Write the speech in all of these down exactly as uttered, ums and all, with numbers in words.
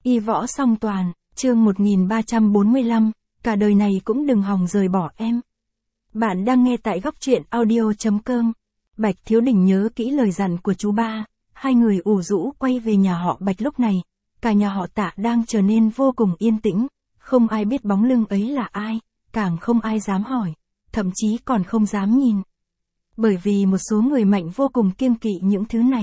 Y võ song toàn, chương một nghìn ba trăm bốn mươi lăm, cả đời này cũng đừng hòng rời bỏ em. Bạn đang nghe tại góc truyện audio chấm com. Bạch Thiếu Đình nhớ kỹ lời dặn của chú ba, hai người ủ rũ quay về nhà họ Bạch lúc này. Cả nhà họ Tạ đang trở nên vô cùng yên tĩnh, không ai biết bóng lưng ấy là ai, càng không ai dám hỏi, thậm chí còn không dám nhìn. Bởi vì một số người mạnh vô cùng kiêng kỵ những thứ này.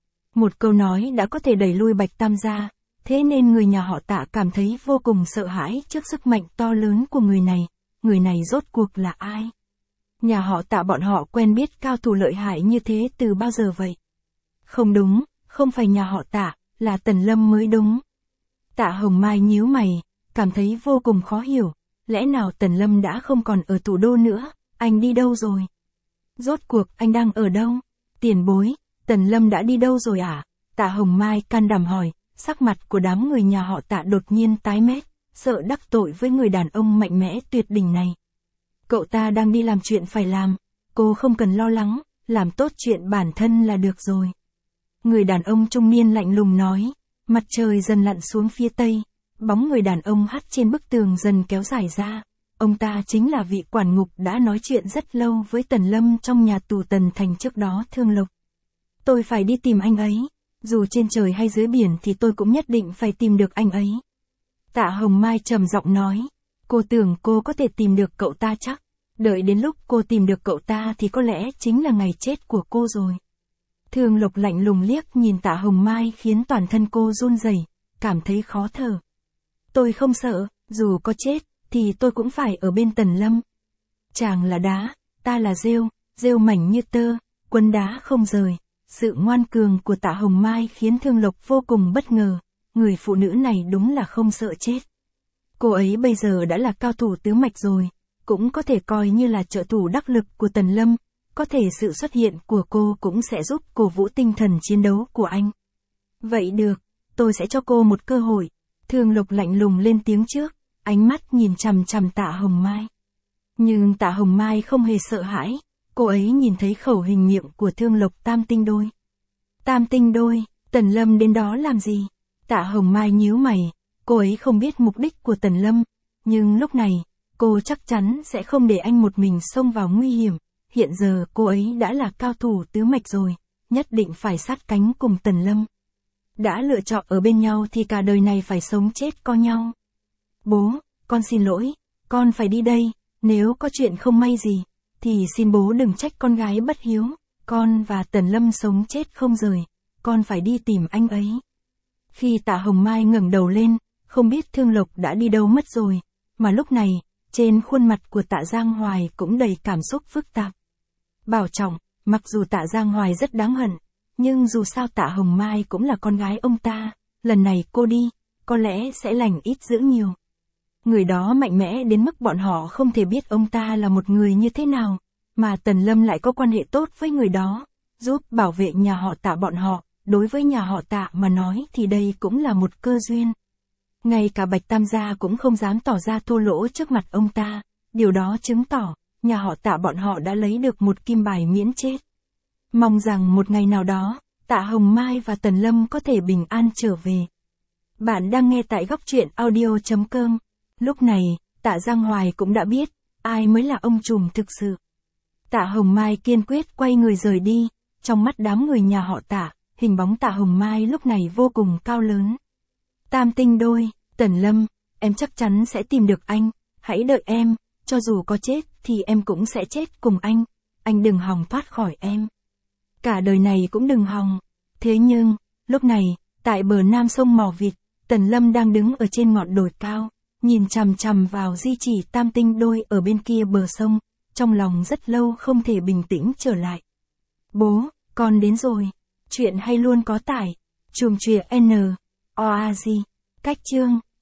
Một câu nói đã có thể đẩy lui Bạch Tam gia, thế nên người nhà họ Tạ cảm thấy vô cùng sợ hãi trước sức mạnh to lớn của người này. Người này rốt cuộc là ai? Nhà họ Tạ bọn họ quen biết cao thủ lợi hại như thế từ bao giờ vậy? Không đúng, không phải nhà họ Tạ, là Tần Lâm mới đúng. Tạ Hồng Mai nhíu mày, cảm thấy vô cùng khó hiểu, lẽ nào Tần Lâm đã không còn ở thủ đô nữa, anh đi đâu rồi? Rốt cuộc anh đang ở đâu? Tiền bối, Tần Lâm đã đi đâu rồi à? Tạ Hồng Mai can đảm hỏi, sắc mặt của đám người nhà họ Tạ đột nhiên tái mét, sợ đắc tội với người đàn ông mạnh mẽ tuyệt đỉnh này. Cậu ta đang đi làm chuyện phải làm, cô không cần lo lắng, làm tốt chuyện bản thân là được rồi. Người đàn ông trung niên lạnh lùng nói, mặt trời dần lặn xuống phía tây, bóng người đàn ông hắt trên bức tường dần kéo dài ra. Ông ta chính là vị quản ngục đã nói chuyện rất lâu với Tần Lâm trong nhà tù Tần Thành trước đó. Thương Lộc. Tôi phải đi tìm anh ấy, dù trên trời hay dưới biển thì tôi cũng nhất định phải tìm được anh ấy. Tạ Hồng Mai trầm giọng nói, cô tưởng cô có thể tìm được cậu ta chắc, đợi đến lúc cô tìm được cậu ta thì có lẽ chính là ngày chết của cô rồi. Thương Lộc lạnh lùng liếc nhìn Tạ Hồng Mai khiến toàn thân cô run rẩy, cảm thấy khó thở. Tôi không sợ, dù có chết, thì tôi cũng phải ở bên Tần Lâm. Chàng là đá, ta là rêu, rêu mảnh như tơ, quấn đá không rời. Sự ngoan cường của Tạ Hồng Mai khiến Thương Lộc vô cùng bất ngờ, người phụ nữ này đúng là không sợ chết. Cô ấy bây giờ đã là cao thủ tứ mạch rồi, cũng có thể coi như là trợ thủ đắc lực của Tần Lâm, có thể sự xuất hiện của cô cũng sẽ giúp cổ vũ tinh thần chiến đấu của anh. Vậy được, tôi sẽ cho cô một cơ hội. Thương Lộc lạnh lùng lên tiếng trước, ánh mắt nhìn chằm chằm Tạ Hồng Mai. Nhưng Tạ Hồng Mai không hề sợ hãi, cô ấy nhìn thấy khẩu hình miệng của Thương Lộc tam tinh đôi. Tam tinh đôi, Tần Lâm đến đó làm gì? Tạ Hồng Mai nhíu mày, cô ấy không biết mục đích của Tần Lâm, nhưng lúc này, cô chắc chắn sẽ không để anh một mình xông vào nguy hiểm. Hiện giờ cô ấy đã là cao thủ tứ mạch rồi, nhất định phải sát cánh cùng Tần Lâm. Đã lựa chọn ở bên nhau thì cả đời này phải sống chết co nhau. Bố, con xin lỗi, con phải đi đây, nếu có chuyện không may gì, thì xin bố đừng trách con gái bất hiếu, con và Tần Lâm sống chết không rời, con phải đi tìm anh ấy. Khi Tạ Hồng Mai ngẩng đầu lên, không biết Thương Lộc đã đi đâu mất rồi, mà lúc này, trên khuôn mặt của Tạ Giang Hoài cũng đầy cảm xúc phức tạp. Bảo trọng, mặc dù Tạ Giang Hoài rất đáng hận, nhưng dù sao Tạ Hồng Mai cũng là con gái ông ta, lần này cô đi, có lẽ sẽ lành ít dữ nhiều. Người đó mạnh mẽ đến mức bọn họ không thể biết ông ta là một người như thế nào, mà Tần Lâm lại có quan hệ tốt với người đó, giúp bảo vệ nhà họ Tạ bọn họ, đối với nhà họ Tạ mà nói thì đây cũng là một cơ duyên. Ngay cả Bạch Tam gia cũng không dám tỏ ra thô lỗ trước mặt ông ta, điều đó chứng tỏ, nhà họ Tạ bọn họ đã lấy được một kim bài miễn chết. Mong rằng một ngày nào đó, Tạ Hồng Mai và Tần Lâm có thể bình an trở về. Bạn đang nghe tại góc truyện audio chấm com. Lúc này, Tạ Giang Hoài cũng đã biết, ai mới là ông trùm thực sự. Tạ Hồng Mai kiên quyết quay người rời đi, trong mắt đám người nhà họ Tạ, hình bóng Tạ Hồng Mai lúc này vô cùng cao lớn. Tam tinh đôi, Tần Lâm, em chắc chắn sẽ tìm được anh, hãy đợi em, cho dù có chết thì em cũng sẽ chết cùng anh, anh đừng hòng thoát khỏi em. Cả đời này cũng đừng hòng. Thế nhưng, lúc này, tại bờ nam sông Mò Vịt, Tần Lâm đang đứng ở trên ngọn đồi cao, nhìn chằm chằm vào di chỉ tam tinh đôi ở bên kia bờ sông, trong lòng rất lâu không thể bình tĩnh trở lại. Bố, con đến rồi. Chuyện hay luôn có tải. Chùm chìa N. O A G. Cách chương.